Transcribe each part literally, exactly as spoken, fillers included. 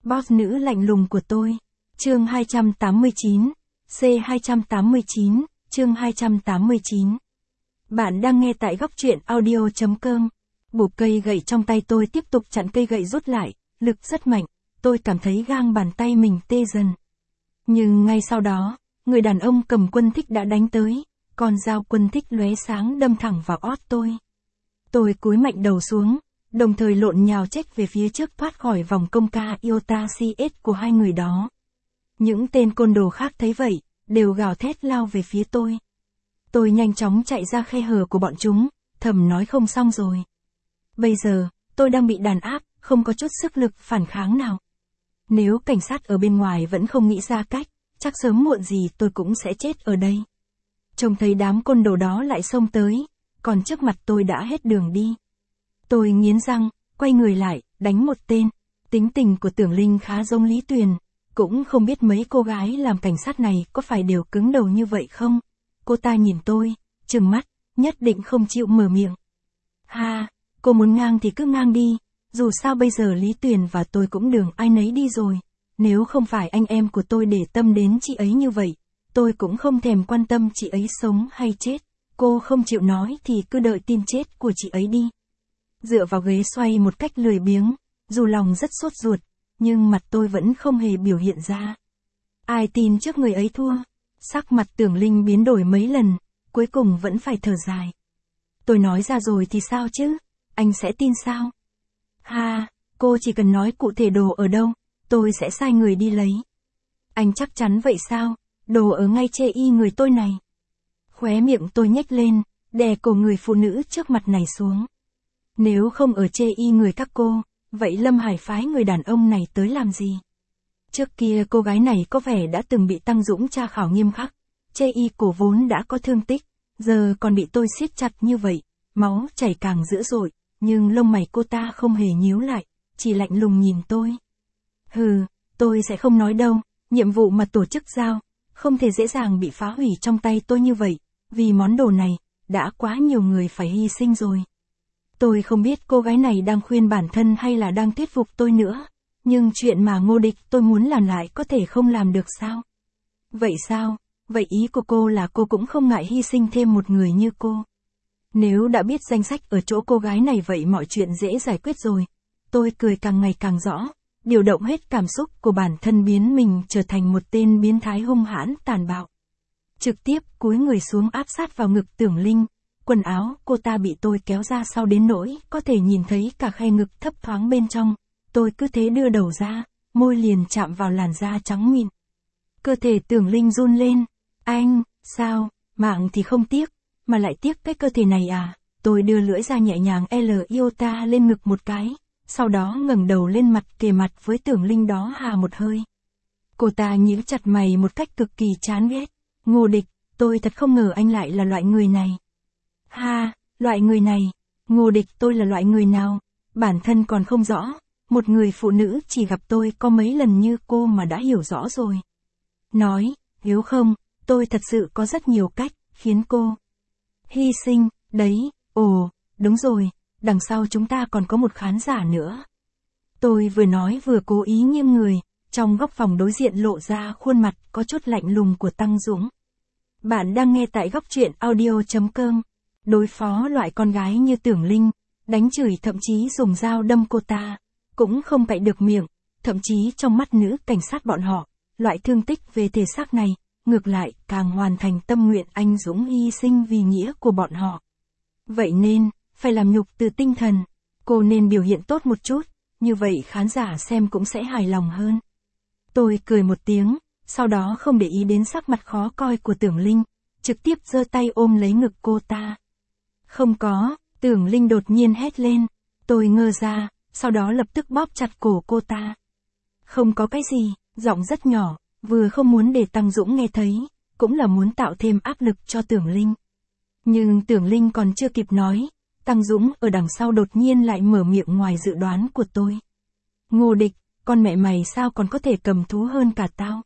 Boss nữ lạnh lùng của tôi. Chương hai trăm tám mươi chín. C hai trăm tám mươi chín, chương hai trăm tám mươi chín. Bạn đang nghe tại góc truyện audio.com. Bụp cây gậy trong tay tôi tiếp tục chặn cây gậy rút lại, lực rất mạnh, tôi cảm thấy gang bàn tay mình tê dần. Nhưng ngay sau đó, người đàn ông cầm quân thích đã đánh tới, con dao quân thích lóe sáng đâm thẳng vào ót tôi. Tôi cúi mạnh đầu xuống, đồng thời lộn nhào chết về phía trước thoát khỏi vòng công ca Iota xê ét của hai người đó. Những tên côn đồ khác thấy vậy, đều gào thét lao về phía tôi. Tôi nhanh chóng chạy ra khe hở của bọn chúng, thầm nói không xong rồi. Bây giờ, tôi đang bị đàn áp, không có chút sức lực phản kháng nào. Nếu cảnh sát ở bên ngoài vẫn không nghĩ ra cách, chắc sớm muộn gì tôi cũng sẽ chết ở đây. Trông thấy đám côn đồ đó lại xông tới, còn trước mặt tôi đã hết đường đi. Tôi nghiến răng, quay người lại, đánh một tên. Tính tình của Tưởng Linh khá giống Lý Tuyền, cũng không biết mấy cô gái làm cảnh sát này có phải đều cứng đầu như vậy không. Cô ta nhìn tôi, trừng mắt, nhất định không chịu mở miệng. Ha, cô muốn ngang thì cứ ngang đi, dù sao bây giờ Lý Tuyền và tôi cũng đường ai nấy đi rồi. Nếu không phải anh em của tôi để tâm đến chị ấy như vậy, tôi cũng không thèm quan tâm chị ấy sống hay chết. Cô không chịu nói thì cứ đợi tin chết của chị ấy đi. Dựa vào ghế xoay một cách lười biếng, dù lòng rất sốt ruột, nhưng mặt tôi vẫn không hề biểu hiện ra. Ai tin trước người ấy thua. Sắc mặt Tưởng Linh biến đổi mấy lần, cuối cùng vẫn phải thở dài. Tôi nói ra rồi thì sao chứ, anh sẽ tin sao? Ha, cô chỉ cần nói cụ thể đồ ở đâu, tôi sẽ sai người đi lấy. Anh chắc chắn vậy sao, đồ ở ngay chê y người tôi này. Khóe miệng tôi nhếch lên, đè cổ người phụ nữ trước mặt này xuống. Nếu không ở chê y người các cô, vậy Lâm Hải phái người đàn ông này tới làm gì? Trước kia cô gái này có vẻ đã từng bị Tăng Dũng tra khảo nghiêm khắc, chê y cổ vốn đã có thương tích, giờ còn bị tôi siết chặt như vậy, máu chảy càng dữ dội, nhưng lông mày cô ta không hề nhíu lại, chỉ lạnh lùng nhìn tôi. Hừ, tôi sẽ không nói đâu, nhiệm vụ mà tổ chức giao, không thể dễ dàng bị phá hủy trong tay tôi như vậy, vì món đồ này, đã quá nhiều người phải hy sinh rồi. Tôi không biết cô gái này đang khuyên bản thân hay là đang thuyết phục tôi nữa, nhưng chuyện mà Ngô Địch tôi muốn làm lại có thể không làm được sao? Vậy sao? Vậy ý của cô là cô cũng không ngại hy sinh thêm một người như cô. Nếu đã biết danh sách ở chỗ cô gái này vậy mọi chuyện dễ giải quyết rồi. Tôi cười càng ngày càng rõ, điều động hết cảm xúc của bản thân biến mình trở thành một tên biến thái hung hãn tàn bạo. Trực tiếp cúi người xuống áp sát vào ngực Tưởng Linh. Quần áo cô ta bị tôi kéo ra sau đến nỗi có thể nhìn thấy cả khe ngực thấp thoáng bên trong. Tôi cứ thế đưa đầu ra, môi liền chạm vào làn da trắng mịn. Cơ thể Tưởng Linh run lên. Anh, sao, mạng thì không tiếc, mà lại tiếc cái cơ thể này à? Tôi đưa lưỡi ra nhẹ nhàng L iota lên ngực một cái, sau đó ngẩng đầu lên mặt kề mặt với Tưởng Linh đó hà một hơi. Cô ta nhíu chặt mày một cách cực kỳ chán ghét. Ngô Địch, tôi thật không ngờ anh lại là loại người này. Ha, loại người này, Ngô Địch tôi là loại người nào, bản thân còn không rõ, một người phụ nữ chỉ gặp tôi có mấy lần như cô mà đã hiểu rõ rồi. Nói, hiểu không, tôi thật sự có rất nhiều cách, khiến cô hy sinh, đấy, ồ, đúng rồi, đằng sau chúng ta còn có một khán giả nữa. Tôi vừa nói vừa cố ý nghiêng người, trong góc phòng đối diện lộ ra khuôn mặt có chút lạnh lùng của Tăng Dũng. Bạn đang nghe tại góc truyện audio.com. Đối phó loại con gái như Tưởng Linh, đánh chửi thậm chí dùng dao đâm cô ta, cũng không cạy được miệng, thậm chí trong mắt nữ cảnh sát bọn họ, loại thương tích về thể xác này, ngược lại càng hoàn thành tâm nguyện anh dũng hy sinh vì nghĩa của bọn họ. Vậy nên, phải làm nhục từ tinh thần, cô nên biểu hiện tốt một chút, như vậy khán giả xem cũng sẽ hài lòng hơn. Tôi cười một tiếng, sau đó không để ý đến sắc mặt khó coi của Tưởng Linh, trực tiếp giơ tay ôm lấy ngực cô ta. Không có, Tưởng Linh đột nhiên hét lên, tôi ngơ ra, sau đó lập tức bóp chặt cổ cô ta. Không có cái gì, giọng rất nhỏ, vừa không muốn để Tăng Dũng nghe thấy, cũng là muốn tạo thêm áp lực cho Tưởng Linh. Nhưng Tưởng Linh còn chưa kịp nói, Tăng Dũng ở đằng sau đột nhiên lại mở miệng ngoài dự đoán của tôi. Ngô Địch, con mẹ mày sao còn có thể cầm thú hơn cả tao?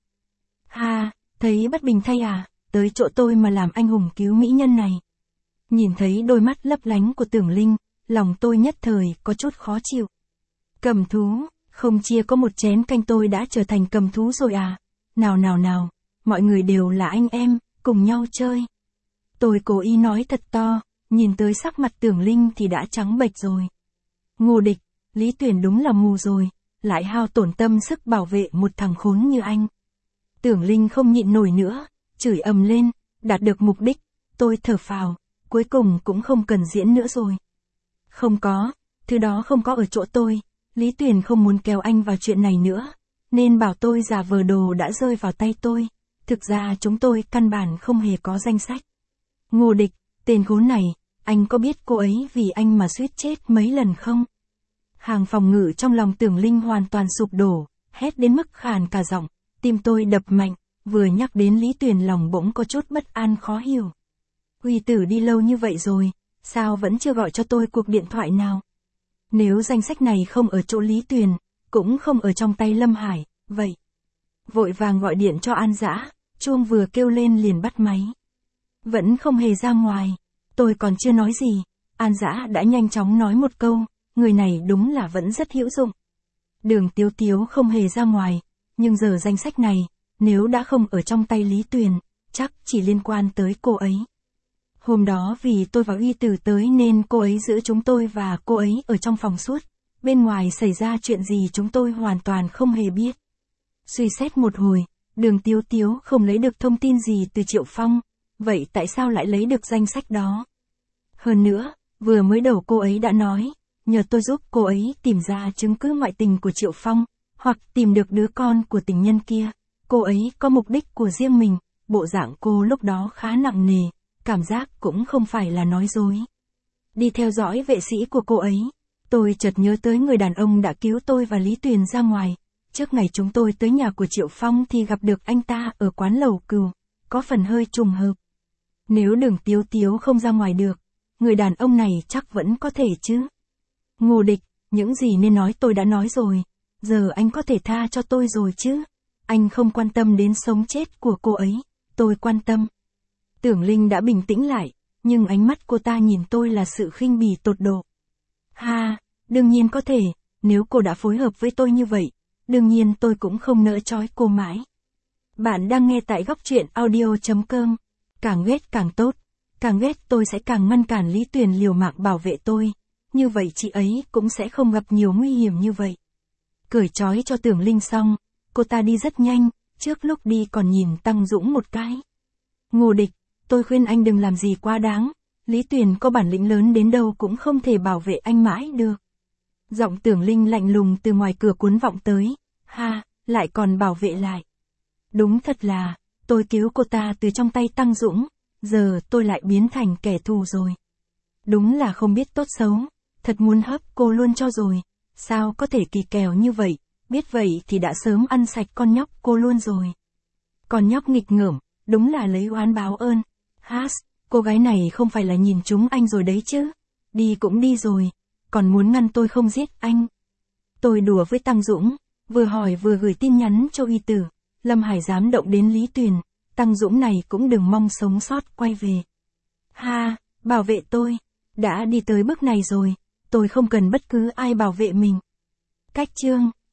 Ha, thấy bất bình thay à, tới chỗ tôi mà làm anh hùng cứu mỹ nhân này. Nhìn thấy đôi mắt lấp lánh của Tưởng Linh, lòng tôi nhất thời có chút khó chịu. Cầm thú, Không chia có một chén canh tôi đã trở thành cầm thú rồi à? Nào nào nào, mọi người đều là anh em, cùng nhau chơi. Tôi cố ý nói thật to, nhìn tới sắc mặt Tưởng Linh thì đã trắng bệch rồi. Ngô Địch, Lý Tuyền đúng là mù rồi, lại hao tổn tâm sức bảo vệ một thằng khốn như anh. Tưởng Linh không nhịn nổi nữa, chửi ầm lên, đạt được mục đích, tôi thở phào, cuối cùng cũng không cần diễn nữa rồi. Không có, thứ đó không có ở chỗ tôi, Lý Tuyền không muốn kéo anh vào chuyện này nữa, nên bảo tôi giả vờ đồ đã rơi vào tay tôi, thực ra chúng tôi căn bản không hề có danh sách. Ngô Địch, tên khốn này, anh có biết cô ấy vì anh mà suýt chết mấy lần không? Hàng phòng ngự trong lòng Tưởng Linh hoàn toàn sụp đổ, hét đến mức khàn cả giọng, tim tôi đập mạnh, vừa nhắc đến Lý Tuyền lòng bỗng có chút bất an khó hiểu. Uy Tử đi lâu như vậy rồi, sao vẫn chưa gọi cho tôi cuộc điện thoại nào? Nếu danh sách này không ở chỗ Lý Tuyền, cũng không ở trong tay Lâm Hải, vậy. Vội vàng gọi điện cho An Dã, chuông vừa kêu lên liền bắt máy. Vẫn không hề ra ngoài, tôi còn chưa nói gì, An Dã đã nhanh chóng nói một câu, người này đúng là vẫn rất hữu dụng. Đường Tiếu Tiếu không hề ra ngoài, nhưng giờ danh sách này, nếu đã không ở trong tay Lý Tuyền, chắc chỉ liên quan tới cô ấy. Hôm đó vì tôi và Uy Tử tới nên cô ấy giữ chúng tôi và cô ấy ở trong phòng suốt, bên ngoài xảy ra chuyện gì chúng tôi hoàn toàn không hề biết. Suy xét một hồi, Đường Tiếu Tiếu không lấy được thông tin gì từ Triệu Phong, vậy tại sao lại lấy được danh sách đó? Hơn nữa, vừa mới đầu cô ấy đã nói, nhờ tôi giúp cô ấy tìm ra chứng cứ ngoại tình của Triệu Phong, hoặc tìm được đứa con của tình nhân kia. Cô ấy có mục đích của riêng mình, bộ dạng cô lúc đó khá nặng nề, cảm giác cũng không phải là nói dối. Đi theo dõi vệ sĩ của cô ấy, tôi chợt nhớ tới người đàn ông đã cứu tôi và Lý Tuyền ra ngoài. Trước ngày chúng tôi tới nhà của Triệu Phong thì gặp được anh ta ở quán lẩu cừu, có phần hơi trùng hợp. Nếu Đường Tiếu Tiếu không ra ngoài được, người đàn ông này chắc vẫn có thể chứ. Ngô Địch, những gì nên nói tôi đã nói rồi, giờ anh có thể tha cho tôi rồi chứ. Anh không quan tâm đến sống chết của cô ấy, tôi quan tâm. Tưởng Linh đã bình tĩnh lại, nhưng ánh mắt cô ta nhìn tôi là sự khinh bỉ tột độ. Ha, đương nhiên có thể, nếu cô đã phối hợp với tôi như vậy, đương nhiên tôi cũng không nỡ trói cô mãi. Bạn đang nghe tại góc truyện audio chấm com. Càng ghét càng tốt, càng ghét tôi sẽ càng ngăn cản Lý Tuyền liều mạng bảo vệ tôi, như vậy chị ấy cũng sẽ không gặp nhiều nguy hiểm như vậy. Cởi trói cho Tưởng Linh xong, cô ta đi rất nhanh, trước lúc đi còn nhìn Tăng Dũng một cái. Ngô Địch, tôi khuyên anh đừng làm gì quá đáng, Lý Tuyền có bản lĩnh lớn đến đâu cũng không thể bảo vệ anh mãi được. Giọng Tưởng Linh lạnh lùng từ ngoài cửa cuốn vọng tới, ha, lại còn bảo vệ lại. Đúng thật là, tôi cứu cô ta từ trong tay Tăng Dũng, giờ tôi lại biến thành kẻ thù rồi. Đúng là không biết tốt xấu, thật muốn hấp cô luôn cho rồi, sao có thể kỳ kèo như vậy, biết vậy thì đã sớm ăn sạch con nhóc cô luôn rồi. Con nhóc nghịch ngợm, đúng là lấy oán báo ơn. Has, cô gái này không phải là nhìn chúng anh rồi đấy chứ, đi cũng đi rồi, còn muốn ngăn tôi không giết anh. Tôi đùa với Tăng Dũng, vừa hỏi vừa gửi tin nhắn cho Uy Tử, Lâm Hải dám động đến Lý Tuyền, Tăng Dũng này cũng đừng mong sống sót quay về. Ha, bảo vệ tôi, đã đi tới bước này rồi, tôi không cần bất cứ ai bảo vệ mình. Cách chương